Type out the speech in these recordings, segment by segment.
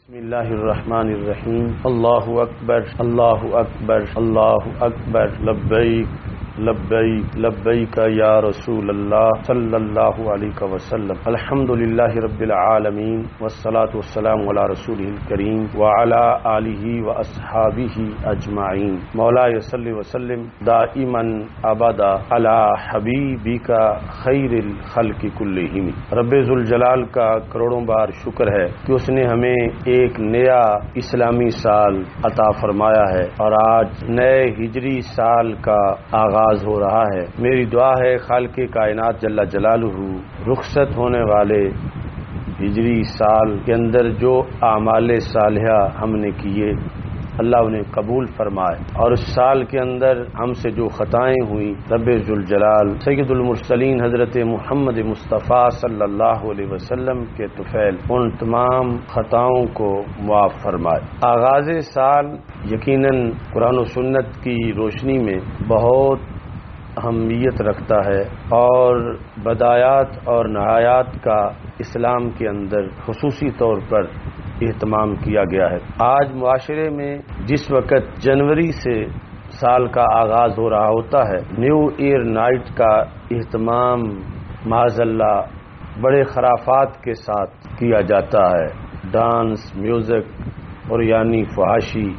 بسم اللہ الرحمن الرحیم اللہ اکبر اللہ اکبر اللہ اکبر لبیک لبیک لبیک یا رسول اللہ صلی اللہ علیہ وسلم الحمد للہ رب العالمین والصلاة والسلام علی رسولہ الکریم وعلی آلہ واصحابہ اجمعین مولاي صلی وسلم دائما ابدا علی حبیبک خیر الخلق کلہم۔ رب ذوالجلال کا کروڑوں بار شکر ہے کہ اس نے ہمیں ایک نیا اسلامی سال عطا فرمایا ہے اور آج نئے ہجری سال کا آغاز ہو رہا ہے۔ میری دعا ہے خالق کائنات جل جلالہ رخصت ہونے والے ہجری سال کے اندر جو اعمال صالحہ ہم نے کیے اللہ انہیں قبول فرمائے، اور اس سال کے اندر ہم سے جو خطائیں ہوئیں رب ذوالجلال سید المرسلین حضرت محمد مصطفیٰ صلی اللہ علیہ وسلم کے طفیل ان تمام خطاؤں کو معاف فرمائے۔ آغاز سال یقیناً قرآن و سنت کی روشنی میں بہت اہمیت رکھتا ہے، اور بدایات اور نہایات کا اسلام کے اندر خصوصی طور پر اہتمام کیا گیا ہے۔ آج معاشرے میں جس وقت جنوری سے سال کا آغاز ہو رہا ہوتا ہے، نیو ایئر نائٹ کا اہتمام معاذ اللہ بڑے خرافات کے ساتھ کیا جاتا ہے، ڈانس، میوزک اور یعنی فحاشی،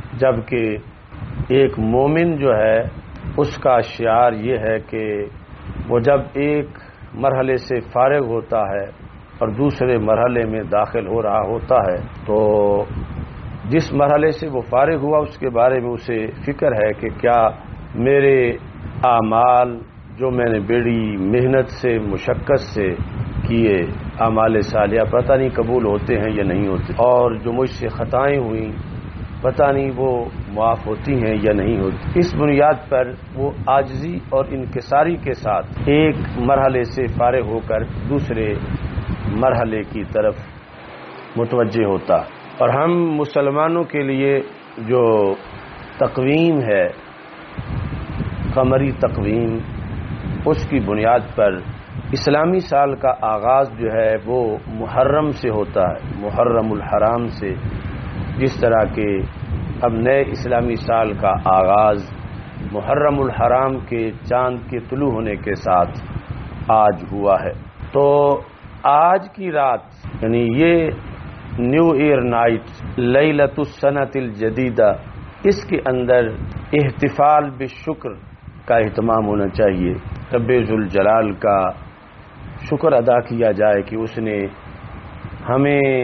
جبکہ ایک مومن جو ہے اس کا شعار یہ ہے کہ وہ جب ایک مرحلے سے فارغ ہوتا ہے اور دوسرے مرحلے میں داخل ہو رہا ہوتا ہے تو جس مرحلے سے وہ فارغ ہوا اس کے بارے میں اسے فکر ہے کہ کیا میرے اعمال جو میں نے بڑی محنت سے مشقت سے کیے اعمال صالحہ پتہ نہیں قبول ہوتے ہیں یا نہیں ہوتے، اور جو مجھ سے خطائیں ہوئیں پتہ نہیں وہ معاف ہوتی ہیں یا نہیں ہوتی۔ اس بنیاد پر وہ عاجزی اور انکساری کے ساتھ ایک مرحلے سے فارغ ہو کر دوسرے مرحلے کی طرف متوجہ ہوتا، اور ہم مسلمانوں کے لیے جو تقویم ہے قمری تقویم، اس کی بنیاد پر اسلامی سال کا آغاز جو ہے وہ محرم سے ہوتا ہے، محرم الحرام سے، جس طرح کہ اب نئے اسلامی سال کا آغاز محرم الحرام کے چاند کے طلوع ہونے کے ساتھ آج ہوا ہے۔ تو آج کی رات یعنی یہ نیو ایئر نائٹ لیلۃ السنۃ الجدیدہ، اس کے اندر احتفال بالشکر کا اہتمام ہونا چاہیے، رب ذوالجلال کا شکر ادا کیا جائے کہ اس نے ہمیں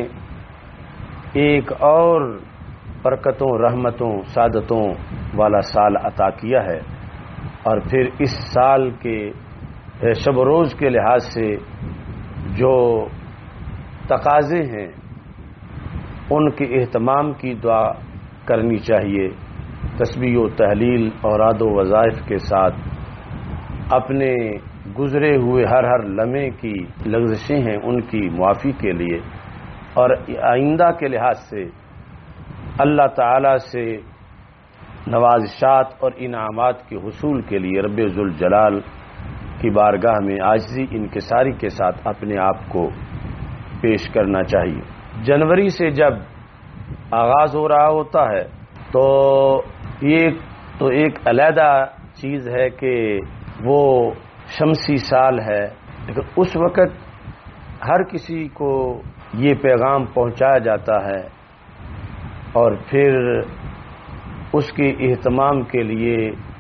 ایک اور برکتوں، رحمتوں، سعادتوں والا سال عطا کیا ہے، اور پھر اس سال کے شب و روز کے لحاظ سے جو تقاضے ہیں ان کے اہتمام کی دعا کرنی چاہیے، تسبیح و تحلیل اوراد و وظائف کے ساتھ اپنے گزرے ہوئے ہر لمحے کی لغزشیں ہیں ان کی معافی کے لیے، اور آئندہ کے لحاظ سے اللہ تعالی سے نوازشات اور انعامات کے حصول کے لیے رب ذوالجلال کی بارگاہ میں عاجزی انکساری کے ساتھ اپنے آپ کو پیش کرنا چاہیے۔ جنوری سے جب آغاز ہو رہا ہوتا ہے تو یہ ایک علیحدہ چیز ہے کہ وہ شمسی سال ہے، لیکن اس وقت ہر کسی کو یہ پیغام پہنچایا جاتا ہے اور پھر اس کے اہتمام کے لیے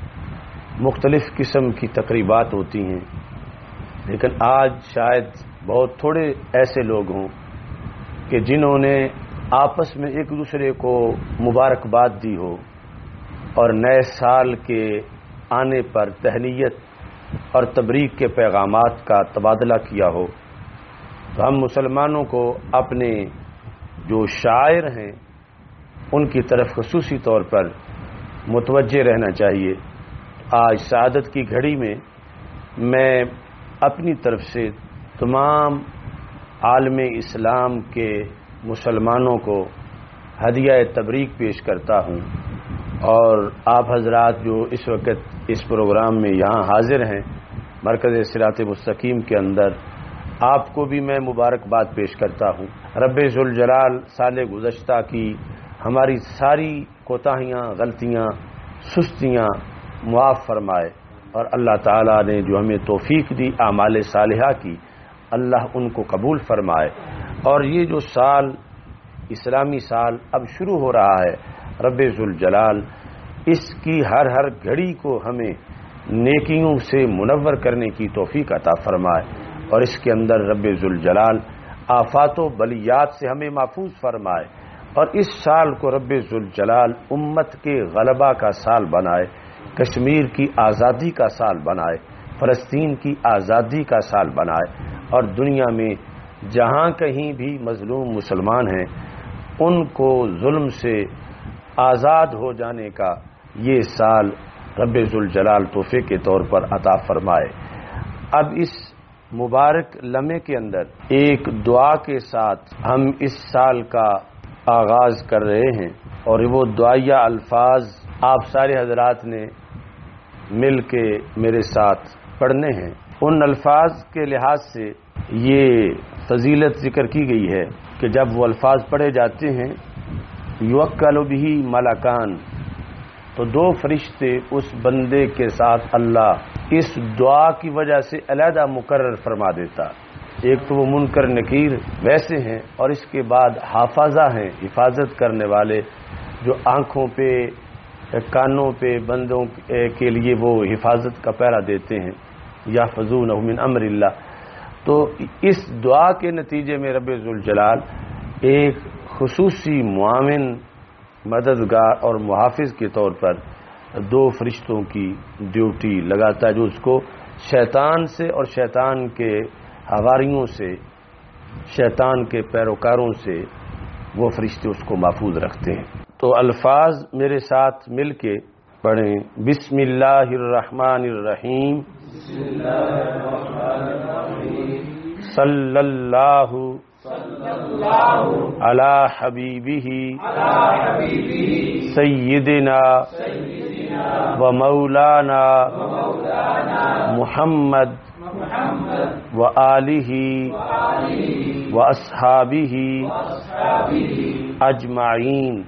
مختلف قسم کی تقریبات ہوتی ہیں، لیکن آج شاید بہت تھوڑے ایسے لوگ ہوں کہ جنہوں نے آپس میں ایک دوسرے کو مبارکباد دی ہو اور نئے سال کے آنے پر تہنیت اور تبریک کے پیغامات کا تبادلہ کیا ہو۔ تو ہم مسلمانوں کو اپنے جو شاعر ہیں ان کی طرف خصوصی طور پر متوجہ رہنا چاہیے۔ آج سعادت کی گھڑی میں اپنی طرف سے تمام عالم اسلام کے مسلمانوں کو ہدیہ تبریک پیش کرتا ہوں، اور آپ حضرات جو اس وقت اس پروگرام میں یہاں حاضر ہیں مرکز صراط مستقیم کے اندر، آپ کو بھی میں مبارکباد پیش کرتا ہوں۔ رب ذوالجلال سال گزشتہ کی ہماری ساری کوتاہیاں، غلطیاں، سستیاں معاف فرمائے، اور اللہ تعالیٰ نے جو ہمیں توفیق دی اعمال صالحہ کی، اللہ ان کو قبول فرمائے۔ اور یہ جو سال، اسلامی سال اب شروع ہو رہا ہے، رب ذوالجلال اس کی ہر گھڑی کو ہمیں نیکیوں سے منور کرنے کی توفیق عطا فرمائے، اور اس کے اندر رب ذوالجلال آفات و بلیات سے ہمیں محفوظ فرمائے، اور اس سال کو رب ذوالجلال امت کے غلبہ کا سال بنائے، کشمیر کی آزادی کا سال بنائے، فلسطین کی آزادی کا سال بنائے، اور دنیا میں جہاں کہیں بھی مظلوم مسلمان ہیں ان کو ظلم سے آزاد ہو جانے کا یہ سال رب ذوالجلال تحفے کے طور پر عطا فرمائے۔ اب اس مبارک لمحے کے اندر ایک دعا کے ساتھ ہم اس سال کا آغاز کر رہے ہیں، اور وہ دعائیہ الفاظ آپ سارے حضرات نے مل کے میرے ساتھ پڑھنے ہیں۔ ان الفاظ کے لحاظ سے یہ فضیلت ذکر کی گئی ہے کہ جب وہ الفاظ پڑھے جاتے ہیں، یوکل بہ ملکان، تو دو فرشتے اس بندے کے ساتھ اللہ اس دعا کی وجہ سے علیحدہ مقرر فرما دیتا۔ ایک تو وہ منکر نکیر ویسے ہیں، اور اس کے بعد حافظہ ہیں، حفاظت کرنے والے، جو آنکھوں پہ، کانوں پہ بندوں کے لیے وہ حفاظت کا پہرا دیتے ہیں، یحفظونہ من امر اللہ۔ تو اس دعا کے نتیجے میں رب ذوالجلال ایک خصوصی معاون، مددگار اور محافظ کے طور پر دو فرشتوں کی ڈیوٹی لگاتا ہے، جو اس کو شیطان سے اور شیطان کے حواریوں سے، شیطان کے پیروکاروں سے وہ فرشتے اس کو محفوظ رکھتے ہیں۔ تو الفاظ میرے ساتھ مل کے پڑھیں۔ بسم اللہ الرحمن الرحیم، صلی اللہ علی حبیبہ سیدنا و مولانا محمد و آلہ و اصحابہ اجمعین۔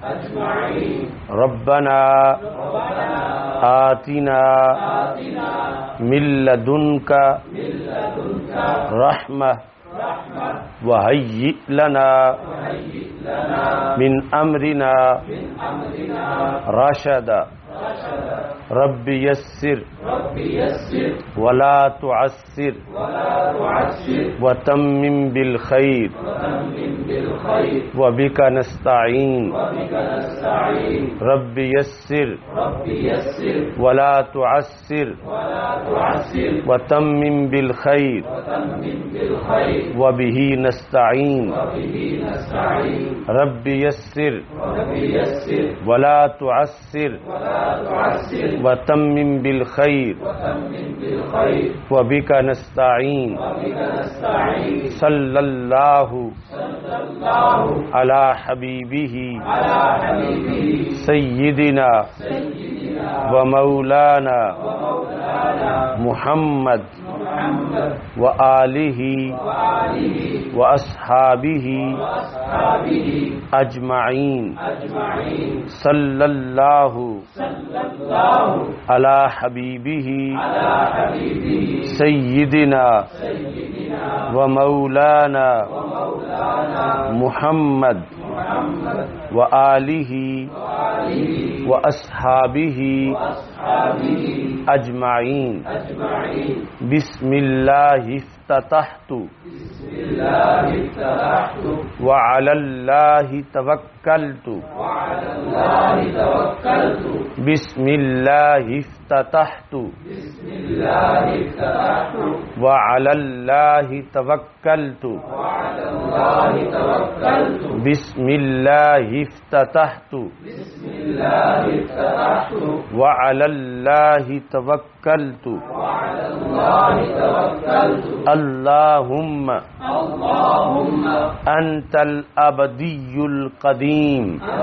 ربنا آتنا من لدنک رحمہ وہیئ لنا من امرنا رشدا۔ رب یسر ولا تعسر وتمم بالخیر وبک نستعین۔ رب یسر ولا تعسر وتمم بالخیر وبہ نستعین۔ رب یسر ولا تعسر وتمم بالخیر وبک نستعین۔ صلی اللہ علی حبیبہ سیدنا و مولانا محمد و آلہ و اصحابہ اجمعین۔ صلی اللہ علی حبیبہ سیدنا و مولانا محمد و آلہ و اصحابہ اجمعین۔ بسم اللہ افتتحت وعلی اللہ توکلت۔ بسم اللہ افتتحت وعلی اللہ توکلت۔ بسم اللہ افتتحت وعلى الله توكلت اللهم أنت الأبدي القديم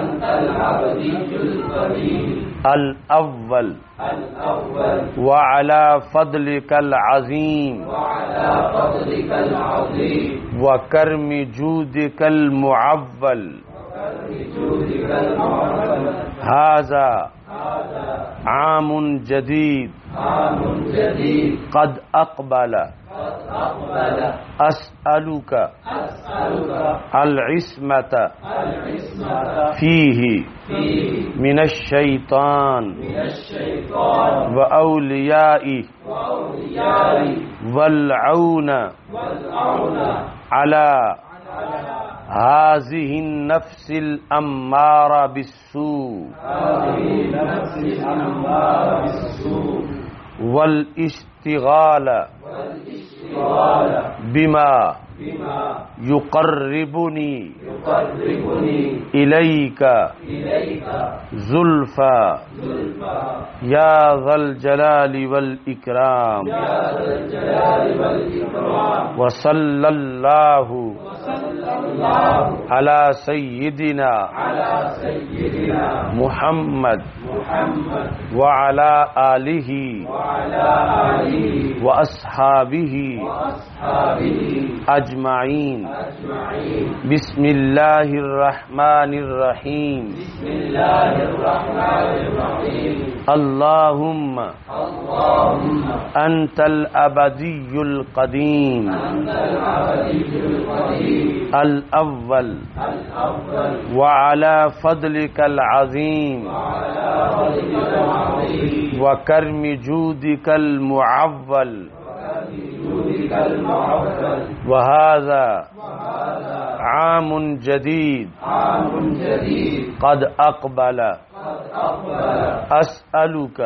الأول وعلى فضلك العظيم وكرم جودك المعول هذا عام جديد قد أقبل أسألك العصمة فيه من الشيطان وأوليائه والعون على هذه النفس الأمارة بالسوء والاشتغال بما يقربني إليك زلفى يا ذا الجلال والإكرام وصلى الله على سيدنا محمد وعلى آله وأصحابه أجمعين بسم الله الرحمن الرحيم اللهم أنت الأبدي القديم الأول وعلى فضلك العظيم وكرم جودك المعول وهذا عام جديد قد أقبل أسألك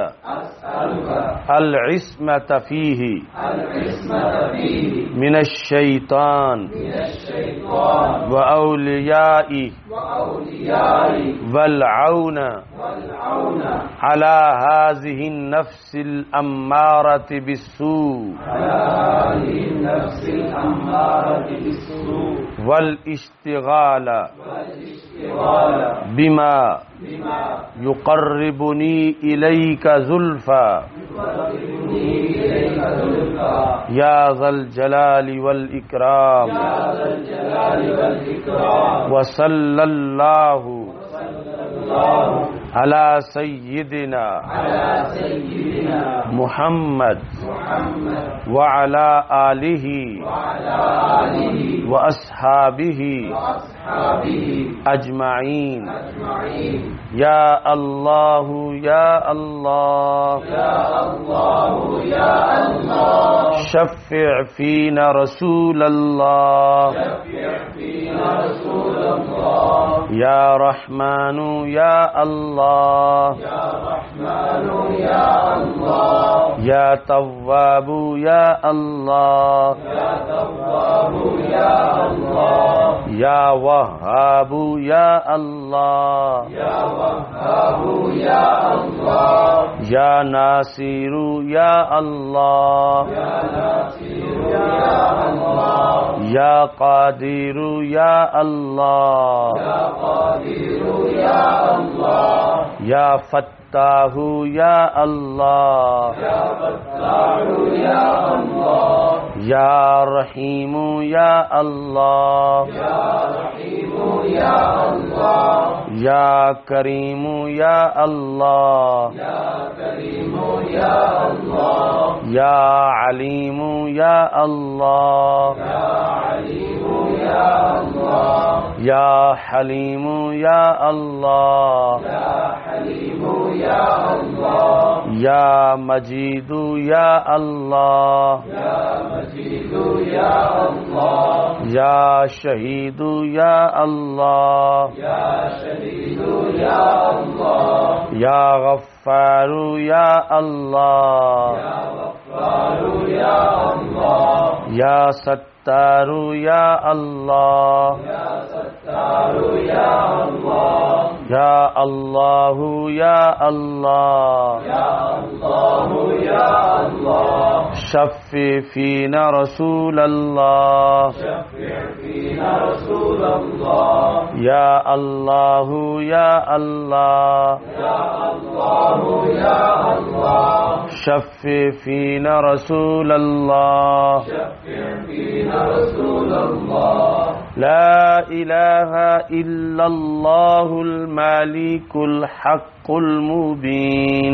العصمة فيه من الشيطان وأوليائه والعون على هذه النفس الأمارة بالسوء والاشتغال بما يقربني إليك زلفى يا ذا الجلال والإكرام وصلى الله على سيدنا محمد وعلى آله وأصحابه أجمعين يا الله يا الله شفع فينا رسول الله يا رحمن يا الله يا تواب يا الله يا وهاب يا الله يا ناصر يا الله يا قادر يا الله يا فتاح يا الله يا رحيم يا الله يا كريم يا الله يا عليم يا الله يا حليم يا الله يا مجيد يا الله يا شهيد يا الله يا غفار يا الله يا ستار يا الله या अल्लाह या अल्लाह शफ़्फ़ि फ़ीना रसूल अल्लाह या अल्लाह या अल्लाह शफ़्फ़ि फ़ीना रसूल अल्लाह ला इलाहा इल्लल्लाहुल मालिकुल हक़्क़ुल मुबीन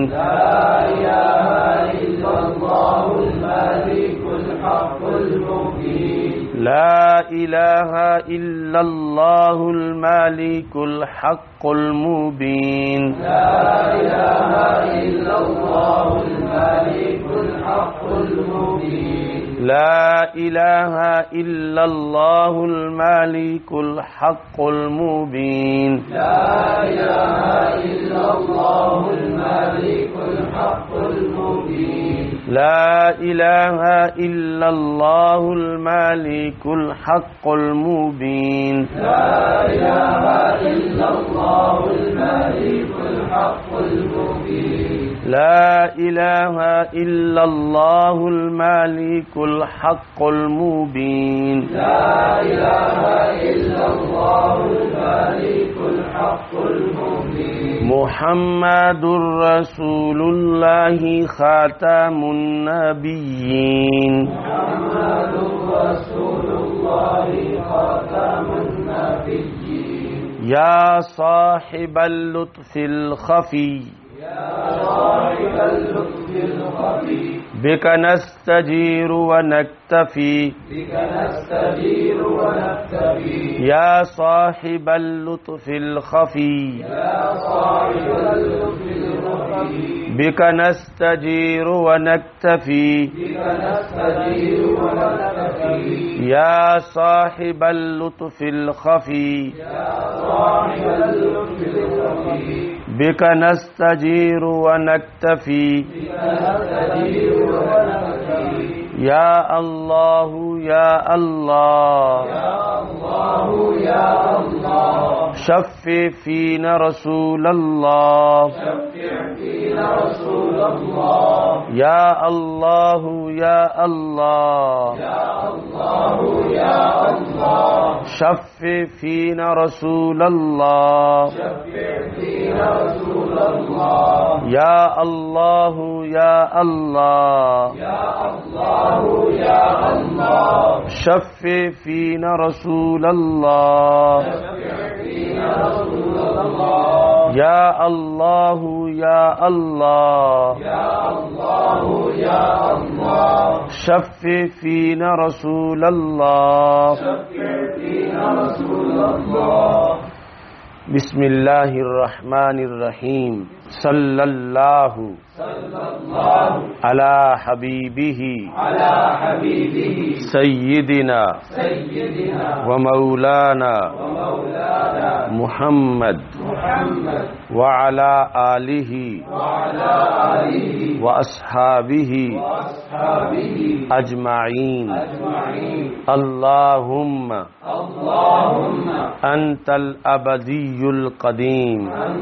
ला इलाहा इल्लल्लाहुल मालिकुल हक़्क़ुल मुबीन ला इलाहा इल्लल्लाहुल मालिकुल हक़्क़ुल मुबीन ला इलाहा इल्लल्लाहुल मालिकुल हक़्क़ुल मुबीन ला इलाहा इल्लल्लाहुल मालिकुल हक़्क़ुल मुबीन मुहम्मदुर रसूलुल्लाहि खातमुन नबिय्यीन या साहिबल लुत्फ़िल खफ़ी बिक नस्तजीरु व नक्तफ़ी या साहिबल लुत्फ़िल खफ़ी बिक नस्तजीरु व नक्तफ़ी या साहिबल लुत्फ़िल खफ़ी बिक नस्तजीरु व नक्तफ़ी या अल्लाह या अल्लाह शफ़्फ़ि फ़ीना रसूल अल्लाह या अल्लाह या अल्लाह शफ़्फ़ि फ़ीना रसूल अल्लाह या अल्लाह या अल्लाह शफ़्फ़ि फ़ीना रसूल अल्लाह या अल्लाह या अल्लाह शफ़्फ़ि फ़ीना रसूल अल्लाह बिस्मिल्लाहिर रहमानिर रहीम सल्लल्लाहु अला हबीबिही सय्यिदिना व मौलाना मुहम्मद व अला आलिही व अस्हाबिही अजमाइन अल्लाहुम्मा अंतल अबदियुल कदीम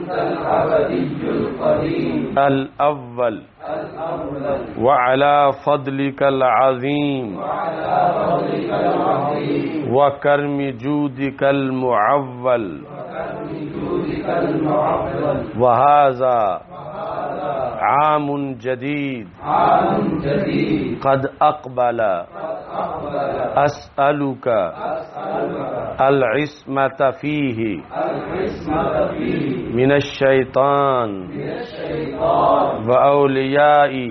अल अव्वल व अला फ़द्लिकल अज़ीम व कर्मि जूदिकल मुअव्वल व हाज़ा आमुन जदीद क़द अक़बला अस्अलुका अल इस्मत फ़ीही मिनश शैतान व औलियाई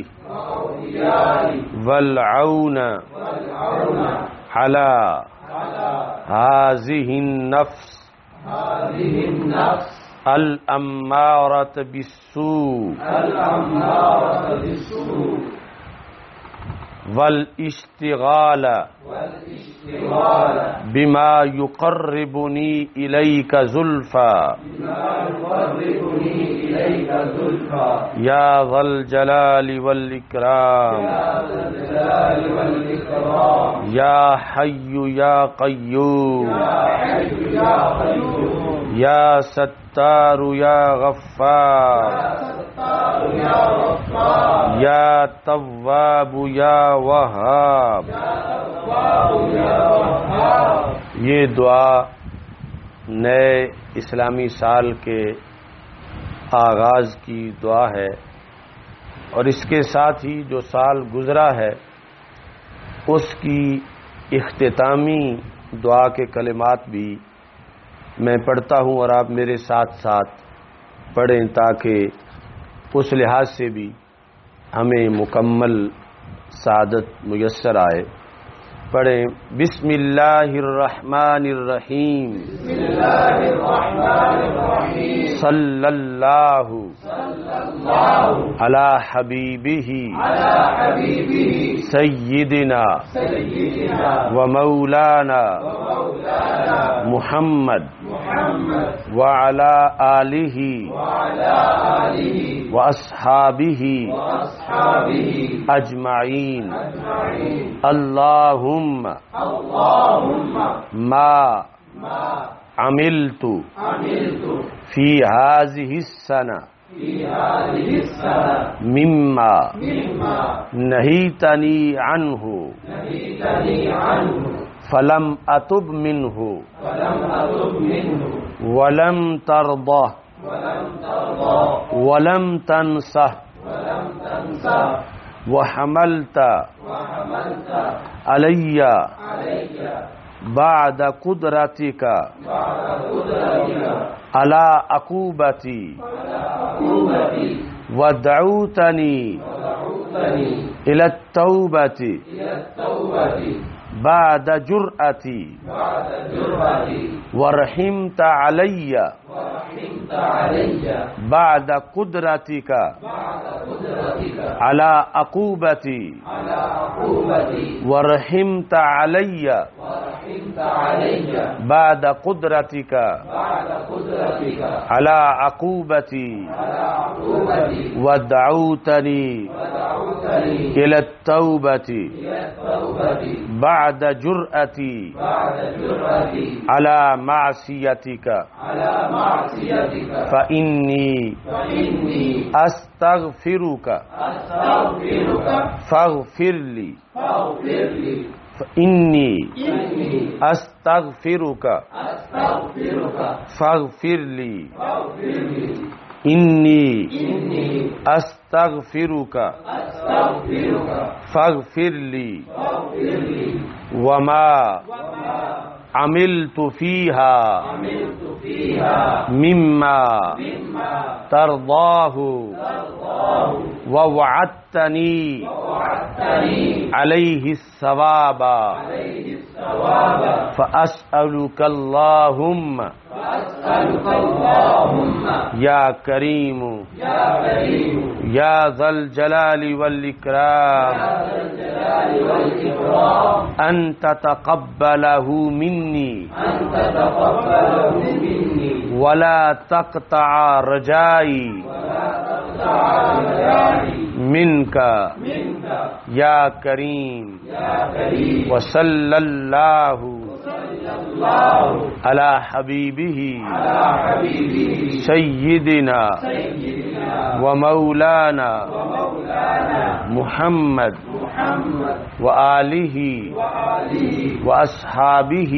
वल औन अला हाज़िहिन नफ्स अल अम्मारत बिस्सू वल इश्तिगाल बिमा युक़र्रिबुनी इलैका ज़ुल्फ़ा या ज़ल जलाली वल इकराम या हय्यु या क़य्यूम یا ستار یا غفار یا تواب یا وہاب. یہ دعا نئے اسلامی سال کے آغاز کی دعا ہے، اور اس کے ساتھ ہی جو سال گزرا ہے اس کی اختتامی دعا کے کلمات بھی میں پڑھتا ہوں، اور آپ میرے ساتھ ساتھ پڑھیں تاکہ اس لحاظ سے بھی ہمیں مکمل سعادت میسر آئے. پڑھیں. بسم اللہ الرحمن الرحیم. صلی اللہ علی حبیبہ سیدنا و مولانا محمد وعلی آلہ و اصحابہ اجمعین. اللہم ما عملت فی هذه السنة مما نہیتنی عنہ فلم اتب منہ ولم ترضہ ولم تنسہ وحملت علی بعد قدرتک علی عقوبتی ودعوتنی الی التوبۃ بعد جرأتی ورحمت علی بعد قدرتک علی عقوبتی ورحمت علی بعد قدرتک علی عقوبتی ودعوتنی الی التوبۃ بعد جرأتی علی معصیتک فإنی استغفرک فاغفر لی. فإنی استغفرک فاغفر لی. انی استغفرک فاغفر لی. وما عملت فیہا مما ترضاہ ووعدتنی علیہ الثواب فأسألک اللہم یا کریم یا ذا الجلال والاکرام ان تتقبلہ منی ولا تقطع رجائی منک یا کریم. وصلی اللہ علی حبیبہ سیدنا و مولانا محمد و آلہ و اصحابہ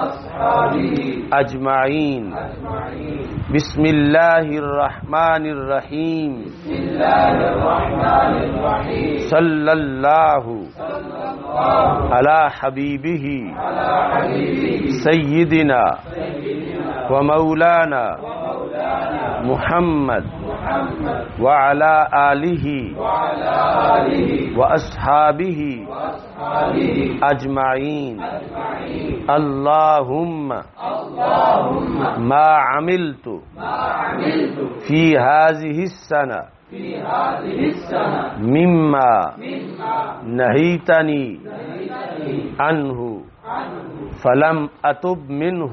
اجمعین. بسم اللہ الرحمن الرحیم. صلی اللہ علی حبیبہ سیدنا و مولانا محمد وعلی آلہ و اصحابہ اجمعین. اللہم ما عملت فی هذه السنة مما نہیتنی عنہ فلم اتب منہ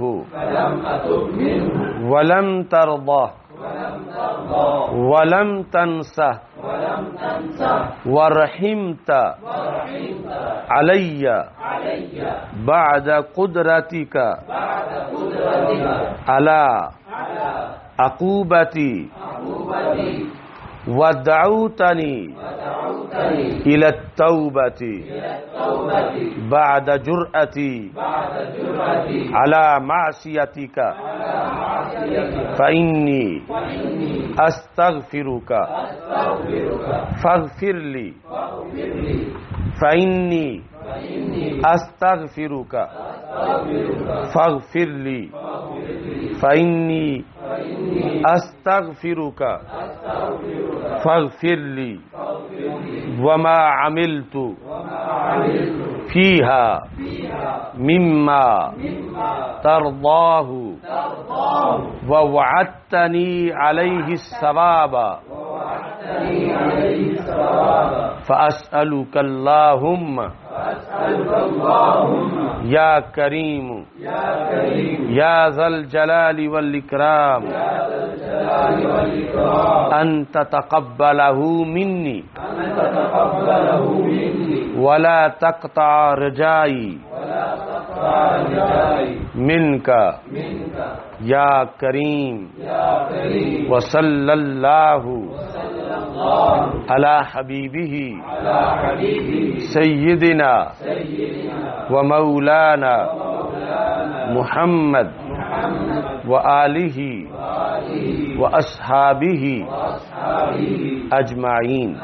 ولم ترضہ ولم تنسہ ورحمت علی بعد قدرتک علی عقوبتی ودعوتنی إلى التوبة بعد جرأتي على معصيتك فإني أستغفرك فاغفر لي فإني أستغفرك فاغفر لي فإني أستغفرك فاغفر لي وما عملت فيها مما ترضاه ووعدتني عليه الثواب فأسألك اللهم یا کریم یا ذا الجلال والإکرام ان تتقبلہ منی ولا تقطع رجائی منک یا کریم وصلی اللہ علی حبیبہ سیدنا ومولانا محمد وآلہ واصحابہ اجمعین۔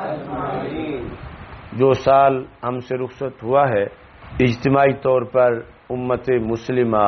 جو سال ہم سے رخصت ہوا ہے، اجتماعی طور پر امت مسلمہ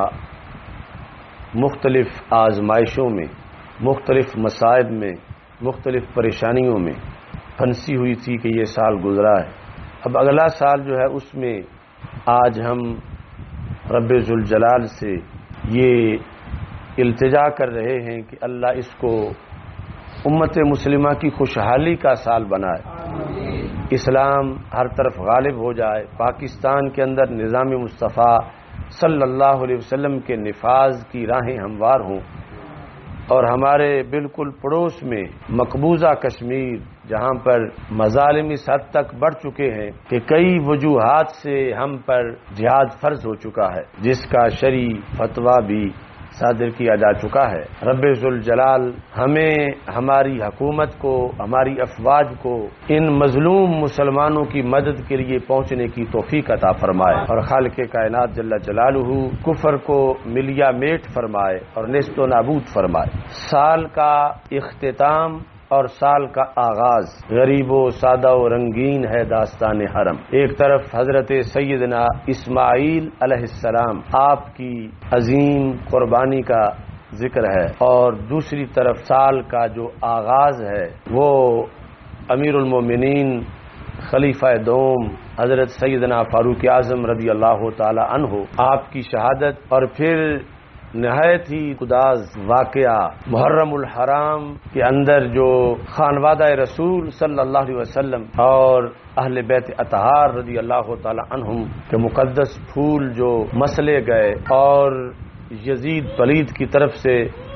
مختلف آزمائشوں میں، مختلف مصائب میں، مختلف پریشانیوں میں پھنسی ہوئی تھی کہ یہ سال گزرا ہے۔ اب اگلا سال جو ہے اس میں آج ہم رب ذوالجلال سے یہ التجا کر رہے ہیں کہ اللہ اس کو امت مسلمہ کی خوشحالی کا سال بنائے، اسلام ہر طرف غالب ہو جائے، پاکستان کے اندر نظام مصطفیٰ صلی اللہ علیہ وسلم کے نفاذ کی راہیں ہموار ہوں، اور ہمارے بالکل پڑوس میں مقبوضہ کشمیر جہاں پر مظالم اس حد تک بڑھ چکے ہیں کہ کئی وجوہات سے ہم پر جہاد فرض ہو چکا ہے، جس کا شرعی فتویٰ بھی صادر کیا جا چکا ہے۔ رب ذوالجلال ہمیں، ہماری حکومت کو، ہماری افواج کو ان مظلوم مسلمانوں کی مدد کے لیے پہنچنے کی توفیق عطا فرمائے، اور خالق کائنات جل جلالہ کفر کو ملیا میٹ فرمائے اور نیست و نابود فرمائے۔ سال کا اختتام اور سال کا آغاز غریب و سادہ و رنگین ہے داستان حرم۔ ایک طرف حضرت سیدنا اسماعیل علیہ السلام آپ کی عظیم قربانی کا ذکر ہے، اور دوسری طرف سال کا جو آغاز ہے وہ امیر المومنین خلیفہ دوم حضرت سیدنا فاروق اعظم رضی اللہ تعالی عنہ آپ کی شہادت، اور پھر نہایت ہی گداز واقعہ محرم الحرام کے اندر جو خانوادہ رسول صلی اللہ علیہ وسلم اور اہل بیت اطہار رضی اللہ تعالی عنہم کے مقدس پھول جو مسلے گئے، اور یزید پلید کی طرف سے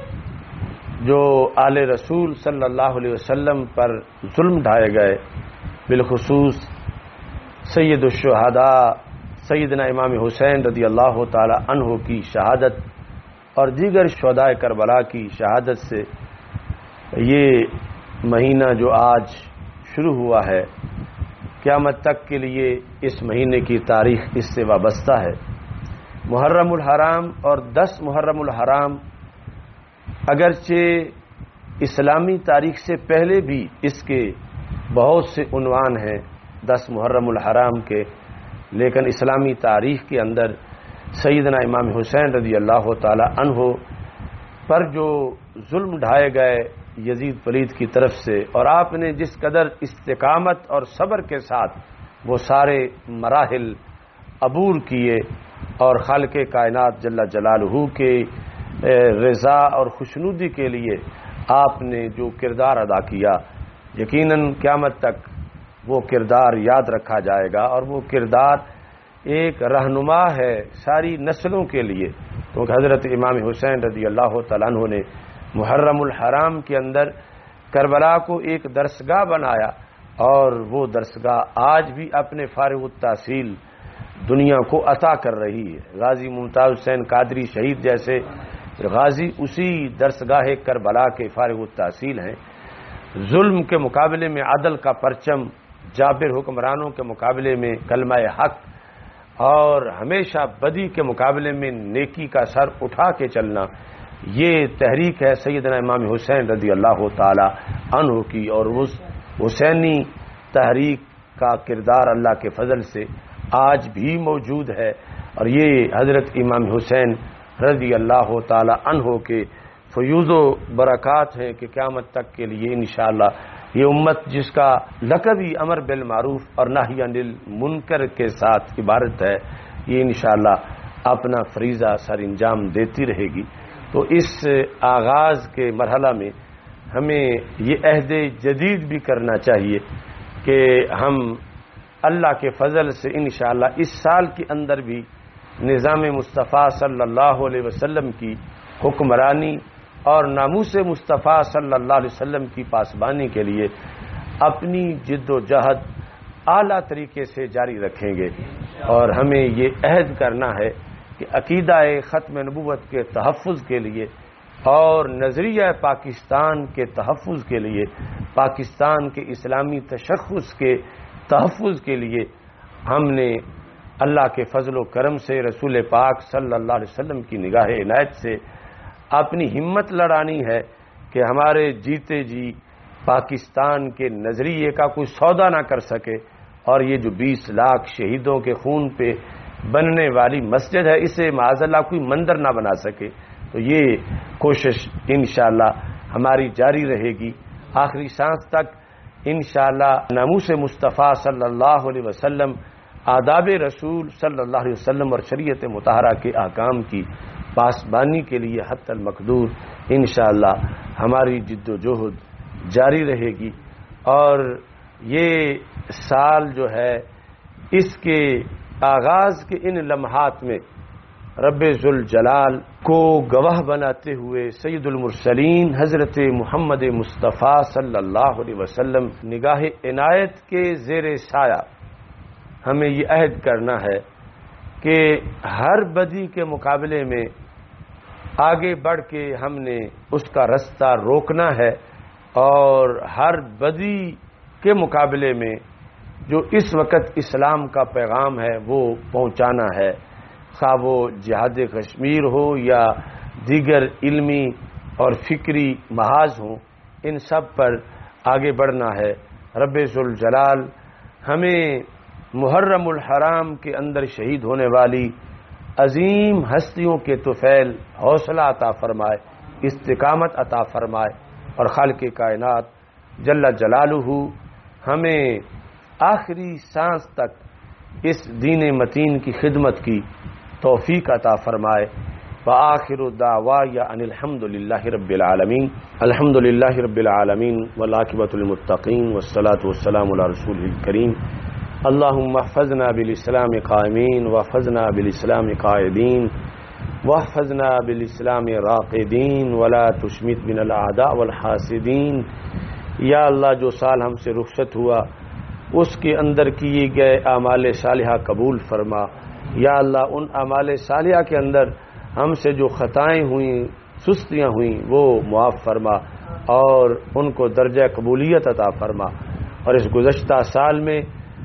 جو آل رسول صلی اللہ علیہ وسلم پر ظلم ڈھائے گئے، بالخصوص سید الشہداء سیدنا امام حسین رضی اللہ تعالی عنہ کی شہادت اور دیگر شہداء کربلا کی شہادت سے یہ مہینہ جو آج شروع ہوا ہے، قیامت تک کے لیے اس مہینے کی تاریخ اس سے وابستہ ہے۔ محرم الحرام اور 10 محرم الحرام اگرچہ اسلامی تاریخ سے پہلے بھی اس کے بہت سے عنوان ہیں 10 محرم الحرام کے، لیکن اسلامی تاریخ کے اندر سیدنا امام حسین رضی اللہ تعالی عنہ پر جو ظلم ڈھائے گئے یزید پلید کی طرف سے، اور آپ نے جس قدر استقامت اور صبر کے ساتھ وہ سارے مراحل عبور کیے، اور خالق کائنات جل جلالہ کے رضا اور خوشنودی کے لیے آپ نے جو کردار ادا کیا، یقیناً قیامت تک وہ کردار یاد رکھا جائے گا، اور وہ کردار ایک رہنما ہے ساری نسلوں کے لیے، کیونکہ حضرت امام حسین رضی اللہ تعالیٰ عنہ نے محرم الحرام کے اندر کربلا کو ایک درسگاہ بنایا، اور وہ درسگاہ آج بھی اپنے فارغ التحصیل دنیا کو عطا کر رہی ہے۔ غازی ممتاز حسین قادری شہید جیسے غازی اسی درسگاہ کربلا کے فارغ التحصیل ہیں۔ ظلم کے مقابلے میں عدل کا پرچم، جابر حکمرانوں کے مقابلے میں کلمہ حق، اور ہمیشہ بدی کے مقابلے میں نیکی کا سر اٹھا کے چلنا، یہ تحریک ہے سیدنا امام حسین رضی اللہ تعالی عنہ کی، اور اس حسینی تحریک کا کردار اللہ کے فضل سے آج بھی موجود ہے، اور یہ حضرت امام حسین رضی اللہ تعالی عنہ کے فیوز و برکات ہیں کہ قیامت تک کے لیے انشاءاللہ یہ امت جس کا لقب ہی امر بالمعروف اور نہی عن المنکر کے ساتھ عبارت ہے، یہ انشاءاللہ اپنا فریضہ سر انجام دیتی رہے گی۔ تو اس آغاز کے مرحلہ میں ہمیں یہ عہد جدید بھی کرنا چاہیے کہ ہم اللہ کے فضل سے انشاءاللہ اس سال کے اندر بھی نظام مصطفیٰ صلی اللہ علیہ وسلم کی حکمرانی اور ناموس مصطفیٰ صلی اللہ علیہ وسلم کی پاسبانی کے لیے اپنی جد و جہد اعلیٰ طریقے سے جاری رکھیں گے، اور ہمیں یہ عہد کرنا ہے کہ عقیدہ ختم نبوت کے تحفظ کے لیے اور نظریہ پاکستان کے تحفظ کے لیے، پاکستان کے اسلامی تشخص کے تحفظ کے لیے ہم نے اللہ کے فضل و کرم سے، رسول پاک صلی اللہ علیہ وسلم کی نگاہ عنایت سے اپنی ہمت لڑانی ہے کہ ہمارے جیتے جی پاکستان کے نظریے کا کوئی سودا نہ کر سکے، اور یہ جو 20 لاکھ شہیدوں کے خون پہ بننے والی مسجد ہے اسے معاذ اللہ کوئی مندر نہ بنا سکے۔ تو یہ کوشش انشاءاللہ ہماری جاری رہے گی آخری سانس تک۔ انشاءاللہ ناموس مصطفیٰ صلی اللہ علیہ وسلم، آداب رسول صلی اللہ علیہ وسلم اور شریعت مطہرہ کے احکام کی پاسبانی کے لیے حتی المقدور انشاءاللہ ہماری جد و جہد جاری رہے گی، اور یہ سال جو ہے اس کے آغاز کے ان لمحات میں رب ذوالجلال کو گواہ بناتے ہوئے سید المرسلین حضرت محمد مصطفیٰ صلی اللہ علیہ وسلم نگاہ عنایت کے زیر سایہ ہمیں یہ عہد کرنا ہے کہ ہر بدی کے مقابلے میں آگے بڑھ کے ہم نے اس کا رستہ روکنا ہے، اور ہر بدی کے مقابلے میں جو اس وقت اسلام کا پیغام ہے وہ پہنچانا ہے، خواہ وہ جہاد کشمیر ہو یا دیگر علمی اور فکری محاذ ہوں، ان سب پر آگے بڑھنا ہے۔ رب ذوالجلال ہمیں محرم الحرام کے اندر شہید ہونے والی عظیم ہستیوں کے طفیل حوصلہ عطا فرمائے، استقامت عطا فرمائے، اور خالق کائنات جل جلالہ ہمیں آخری سانس تک اس دین متین کی خدمت کی توفیق عطا فرمائے۔ وآخر دعوایا ان الحمد للہ رب العالمین، الحمد للہ رب العالمین والعاقبۃ للمتقین والصلاۃ والسلام علی رسول الکریم۔ اللہم احفظنا بالاسلام قائمین واحفظنا بالاسلام قائدین واحفظنا بالاسلام راقدین ولا تشمت بنا الاعداء والحاسدین۔ یا اللہ جو سال ہم سے رخصت ہوا اس کے اندر کیے گئے اعمال صالحہ قبول فرما۔ یا اللہ ان اعمال صالحہ کے اندر ہم سے جو خطائیں ہوئیں، سستیاں ہوئیں، وہ معاف فرما اور ان کو درجہ قبولیت عطا فرما۔ اور اس گزشتہ سال میں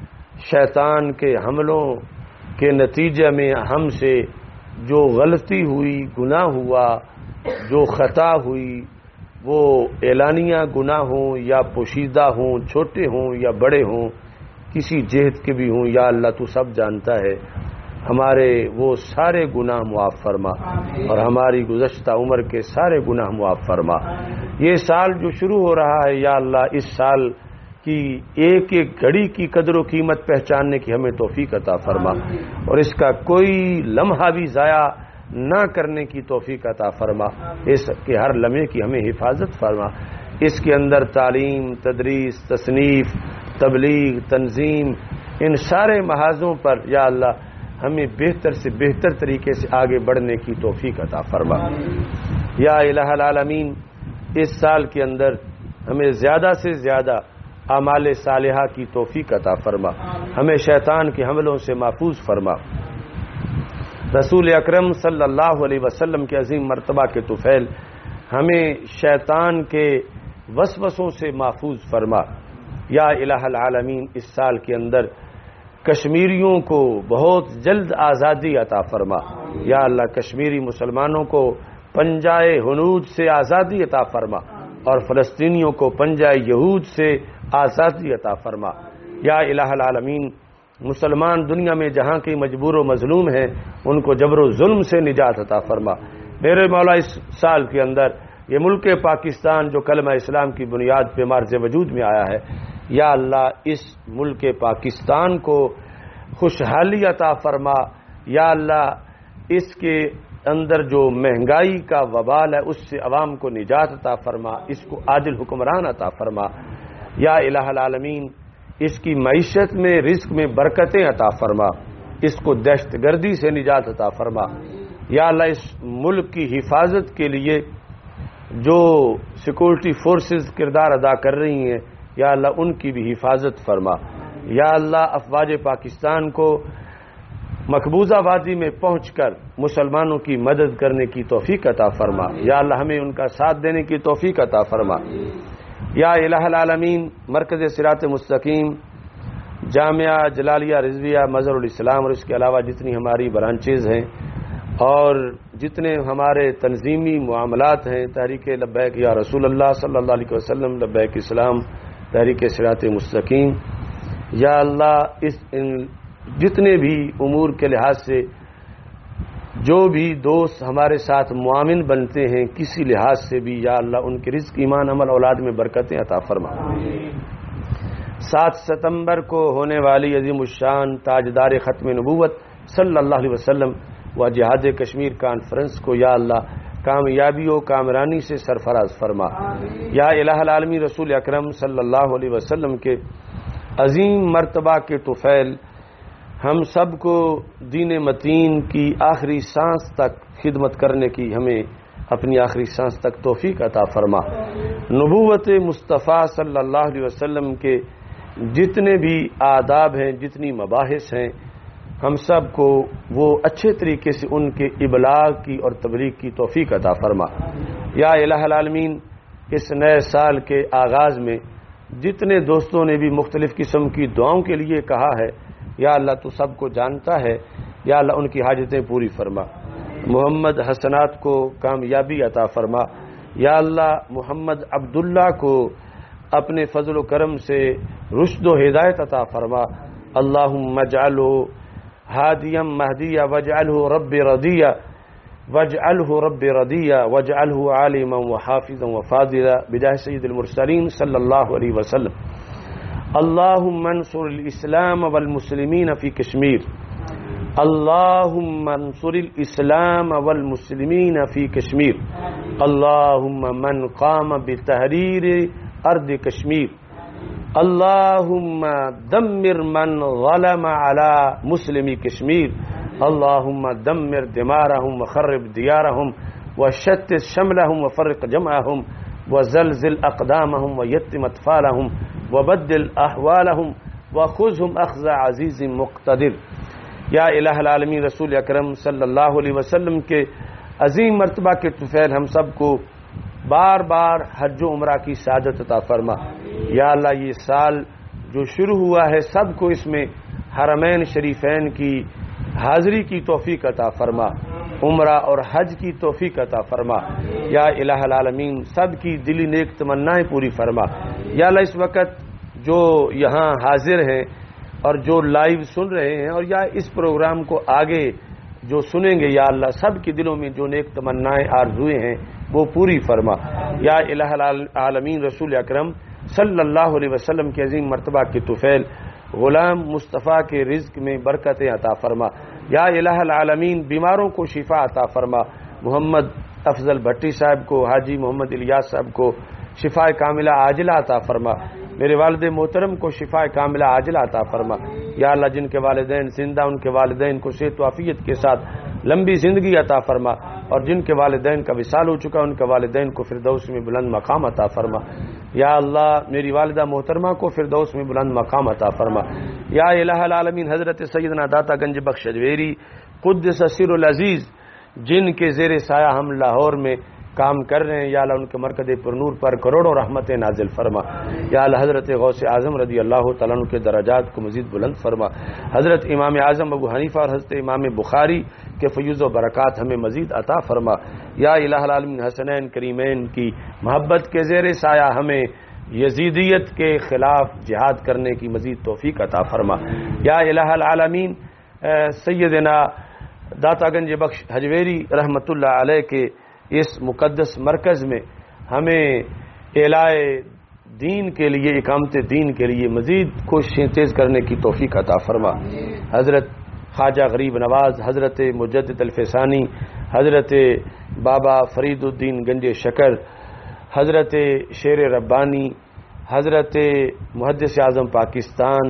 شیطان کے حملوں کے نتیجے میں ہم سے جو غلطی ہوئی، گناہ ہوا، جو خطا ہوئی، وہ اعلانیہ گناہ ہوں یا پوشیدہ ہوں، چھوٹے ہوں یا بڑے ہوں، کسی جہت کے بھی ہوں، یا اللہ تو سب جانتا ہے، ہمارے وہ سارے گناہ معاف فرما اور ہماری گزشتہ عمر کے سارے گناہ معاف فرما۔ یہ سال جو شروع ہو رہا ہے یا اللہ اس سال کی ایک ایک گھڑی کی قدر و قیمت پہچاننے کی ہمیں توفیق عطا فرما، اور اس کا کوئی لمحہ بھی ضائع نہ کرنے کی توفیق عطا فرما، اس کے ہر لمحے کی ہمیں حفاظت فرما۔ اس کے اندر تعلیم، تدریس، تصنیف، تبلیغ، تنظیم، ان سارے محاذوں پر یا اللہ ہمیں بہتر سے بہتر طریقے سے آگے بڑھنے کی توفیق عطا فرما۔ یا الہ العالمین اس سال کے اندر ہمیں زیادہ سے زیادہ اعمال صالحہ کی توفیق عطا فرما، ہمیں شیطان کے حملوں سے محفوظ فرما۔ رسول اکرم صلی اللہ علیہ وسلم کے عظیم مرتبہ کے طفیل ہمیں شیطان کے وسوسوں سے محفوظ فرما۔ یا الہ العالمین، اس سال کے اندر کشمیریوں کو بہت جلد آزادی عطا فرما۔ یا اللہ، کشمیری مسلمانوں کو پنجائے ہنود سے آزادی عطا فرما اور فلسطینیوں کو پنجائے یہود سے آزادی عطا فرما۔ یا الہ العالمین، مسلمان دنیا میں جہاں کی مجبور و مظلوم ہیں ان کو جبر و ظلم سے نجات عطا فرما۔ میرے مولا، اس سال کے اندر یہ ملک پاکستان جو کلمہ اسلام کی بنیاد پہ مارز وجود میں آیا ہے، یا اللہ اس ملک پاکستان کو خوشحالی عطا فرما۔ یا اللہ، اس کے اندر جو مہنگائی کا وبال ہے اس سے عوام کو نجات عطا فرما، اس کو عادل حکمران عطا فرما۔ یا الہ العالمین، اس کی معیشت میں، رزق میں برکتیں عطا فرما، اس کو دہشت گردی سے نجات عطا فرما۔ یا اللہ، اس ملک کی حفاظت کے لیے جو سیکورٹی فورسز کردار ادا کر رہی ہیں، یا اللہ ان کی بھی حفاظت فرما۔ یا اللہ، افواج پاکستان کو مقبوضہ وادی میں پہنچ کر مسلمانوں کی مدد کرنے کی توفیق عطا فرما۔ یا اللہ، ہمیں ان کا ساتھ دینے کی توفیق عطا فرما۔ یا الہ العالمین، مرکز صراط مستقیم، جامعہ جلالیہ رضویہ مظہر الاسلام اور اس کے علاوہ جتنی ہماری برانچز ہیں اور جتنے ہمارے تنظیمی معاملات ہیں، تحریک لبیک یا رسول اللہ صلی اللہ علیہ وسلم، لبیک اسلام، تحریک صراط مستقیم، یا اللہ ان جتنے بھی امور کے لحاظ سے جو بھی دوست ہمارے ساتھ معاون بنتے ہیں کسی لحاظ سے بھی، یا اللہ ان کے رزق، ایمان، عمل، اولاد میں برکتیں عطا فرما۔ 7 ستمبر کو ہونے والی عظیم الشان تاجدار ختم نبوت صلی اللہ علیہ وسلم و جہاد کشمیر کانفرنس کو یا اللہ کامیابی و کامرانی سے سرفراز فرما۔ یا الہ العالمین، رسول اکرم صلی اللہ علیہ وسلم کے عظیم مرتبہ کے طفیل ہم سب کو دین متین کی آخری سانس تک خدمت کرنے کی ہمیں اپنی آخری سانس تک توفیق عطا فرما۔ نبوت مصطفیٰ صلی اللہ علیہ وسلم کے جتنے بھی آداب ہیں، جتنی مباحث ہیں، ہم سب کو وہ اچھے طریقے سے ان کے ابلاغ کی اور تبلیغ کی توفیق عطا فرما۔ یا الہ العالمین، اس نئے سال کے آغاز میں جتنے دوستوں نے بھی مختلف قسم کی دعاؤں کے لیے کہا ہے، یا اللہ تو سب کو جانتا ہے، یا اللہ ان کی حاجتیں پوری فرما۔ محمد حسنات کو کامیابی عطا فرما۔ یا اللہ، محمد عبداللہ کو اپنے فضل و کرم سے رشد و ہدایت عطا فرما۔ اللہم اجعلہ ہادیا مہدیا واجعلہ رب رضیا واجعلہ رب رضیا واجعلہ عالما وحافظا وفاضلا بجاہ سید المرسلین صلی اللہ علیہ وسلم۔ اللہم انصر الاسلام والمسلمین فی کشمیر، اللہم انصر الاسلام والمسلمین فی کشمیر، اللہم من قام بتحریر ارض کشمیر، اللہم دمر من ظلم علی مسلم کشمیر، اللہم دمر دمارہم وخرب دیارہم وشتت شملہم وفرق جمعہم وزلزل اقدامہم ویتم اطفالہم وبدل احوالہم وخذہم اخذ عزیز مقتدر۔ یا الہ العالمین، رسول اکرم صلی اللہ علیہ وسلم کے عظیم مرتبہ کے طفیل ہم سب کو بار بار حج و عمرہ کی سعادت عطا فرما۔ یا اللہ، یہ سال جو شروع ہوا ہے سب کو اس میں حرمین شریفین کی حاضری کی توفیق عطا فرما، عمرہ اور حج کی توفیق عطا فرما۔ یا الہ العالمین، سب کی دلی نیک تمنائیں پوری فرما۔ یا اللہ، اس وقت جو یہاں حاضر ہیں اور جو لائیو سن رہے ہیں اور یا اس پروگرام کو آگے جو سنیں گے، یا اللہ سب کے دلوں میں جو نیک تمنائیں آرزوئیں ہیں وہ پوری فرما۔ یا الہ العالمین، رسول اکرم صلی اللہ علیہ وسلم کے عظیم مرتبہ کے طفیل غلام مصطفیٰ کے رزق میں برکتیں عطا فرما۔ یا الہ العالمین، بیماروں کو شفا عطا فرما۔ محمد افضل بھٹی صاحب کو، حاجی محمد الیاس صاحب کو شفا کاملہ عاجلہ عطا فرما۔ میرے والد محترم کو شفا کاملہ عاجلہ عطا فرما۔ یا اللہ، جن کے والدین زندہ ان کے والدین کو صحت و عافیت کے ساتھ لمبی زندگی عطا فرما، اور جن کے والدین کا وصال ہو چکا ان کے والدین کو فردوس میں بلند مقام عطا فرما۔ یا اللہ میری والدہ محترمہ کو فردوس میں بلند مقام عطا فرما. یا الہ العالمین حضرت سیدنا داتا گنج بخش اجویری قدس سر العزیز جن کے زیر سایہ ہم لاہور میں کام کر رہے ہیں، یا اللہ ان کے مرکز پرنور پر کروڑوں رحمتیں نازل فرما. یا اللہ حضرت غوث اعظم رضی اللہ تعالیٰ عنہ کے درجات کو مزید بلند فرما. حضرت امام اعظم ابو حنیفہ اور حضرت امام بخاری کے فیوز و برکات ہمیں مزید عطا فرما. یا الہ العالمین حسنین کریمین کی محبت کے زیر سایہ ہمیں یزیدیت کے خلاف جہاد کرنے کی مزید توفیق عطا فرما. یا الہ العالمین سیدنا داتا گنج بخش حجویری رحمت اللہ علیہ کے اس مقدس مرکز میں ہمیں اعلائے دین کے لیے، اقامت دین کے لیے مزید کوششیں تیز کرنے کی توفیق عطا فرما. حضرت خواجہ غریب نواز، حضرت مجدد الفسانی، حضرت بابا فرید الدین گنج شکر، حضرت شیر ربانی، حضرت محدث اعظم پاکستان،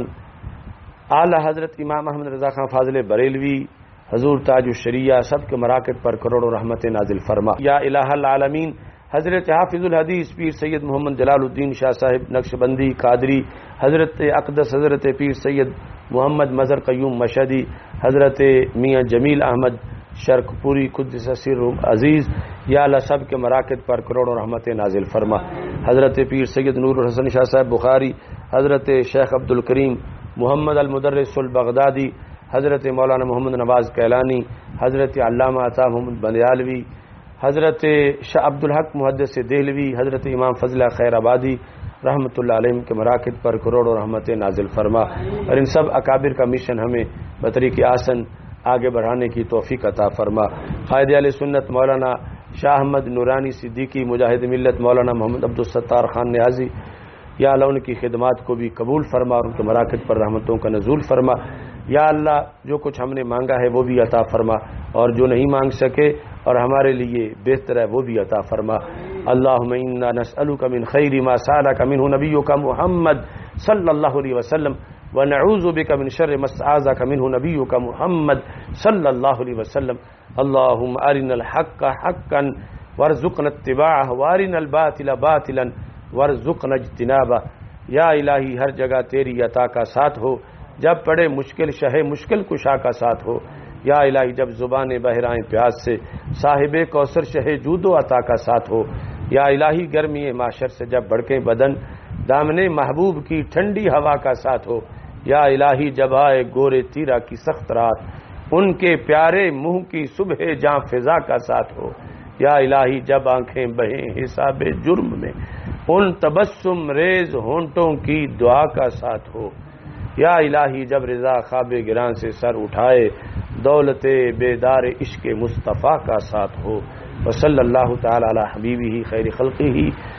اعلیٰ حضرت امام احمد رضا خان فاضل بریلوی، حضور تاج الشریعہ، سب کے مراکز پر کروڑوں رحمت نازل فرما. یا الہ العالمین حضرت حافظ الحدیث پیر سید محمد جلال الدین شاہ صاحب نقشبندی قادری، حضرت اقدس حضرت پیر سید محمد مظہر قیوم مشہدی، حضرت میاں جمیل احمد شرک پوری قدس سر عزیز، یا اللہ سب کے مراکز پر کروڑوں رحمت نازل فرما. حضرت پیر سید نور الحسن شاہ صاحب بخاری، حضرت شیخ عبد الکریم محمد المدرس البغدادی، حضرت مولانا محمد نواز کیلانی، حضرت علامہ عطا محمد بندیالوی، حضرت شاہ عبد الحق محدث دہلوی، حضرت امام فضلہ خیر آبادی رحمت اللہ علیہ کے مراکز پر کروڑوں رحمت نازل فرما. اور ان سب اکابر کا مشن ہمیں بطریق آسن آگے بڑھانے کی توفیق عطا فرما. قائد اہل سنت مولانا شاہ احمد نورانی صدیقی، مجاہد ملت مولانا محمد عبدالستار خان نیازی، یا اللہ ان کی خدمات کو بھی قبول فرما اور ان کے مراکز پر رحمتوں کا نزول فرما. یا اللہ جو کچھ ہم نے مانگا ہے وہ بھی عطا فرما، اور جو نہیں مانگ سکے اور ہمارے لیے بہتر ہے وہ بھی عطا فرما. اللہم انا نسألک من خیر ما سألک منہ نبیک محمد صلی اللہ علیہ وسلم ونعوذ بک من شر ما استعاذک منہ نبیک محمد صلی اللہ علیہ وسلم. اللہم ارنا الحق حقا وارزقنا اتباعہ وارنا الباطل باطلا وارزقنا اجتنابہ. یا الہی ہر جگہ تیری عطا کا ساتھ ہو، جب پڑے مشکل شہ مشکل کشا کا ساتھ ہو. یا الہی جب زبانیں بہرائیں پیاس سے صاحب کوثر شہ جود و عطا کا ساتھ ہو. یا الہی گرمی معاشر سے جب بڑکے بدن دامن محبوب کی ٹھنڈی ہوا کا ساتھ ہو. یا الہی جب آئے گورے تیرا کی سخت رات ان کے پیارے منہ کی صبح جاں فضا کا ساتھ ہو. یا الہی جب آنکھیں بہیں حساب جرم میں ان تبسم ریز ہونٹوں کی دعا کا ساتھ ہو. یا الہی جب رضا خواب گراں سے سر اٹھائے دولت بیدار عشق مصطفیٰ کا ساتھ ہو. وصلی اللہ تعالی علی حبیبہ خیر خلقہ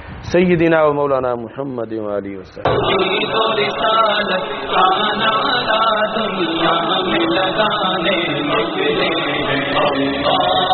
سیدنا و مولانا محمد وآلہ وسلم.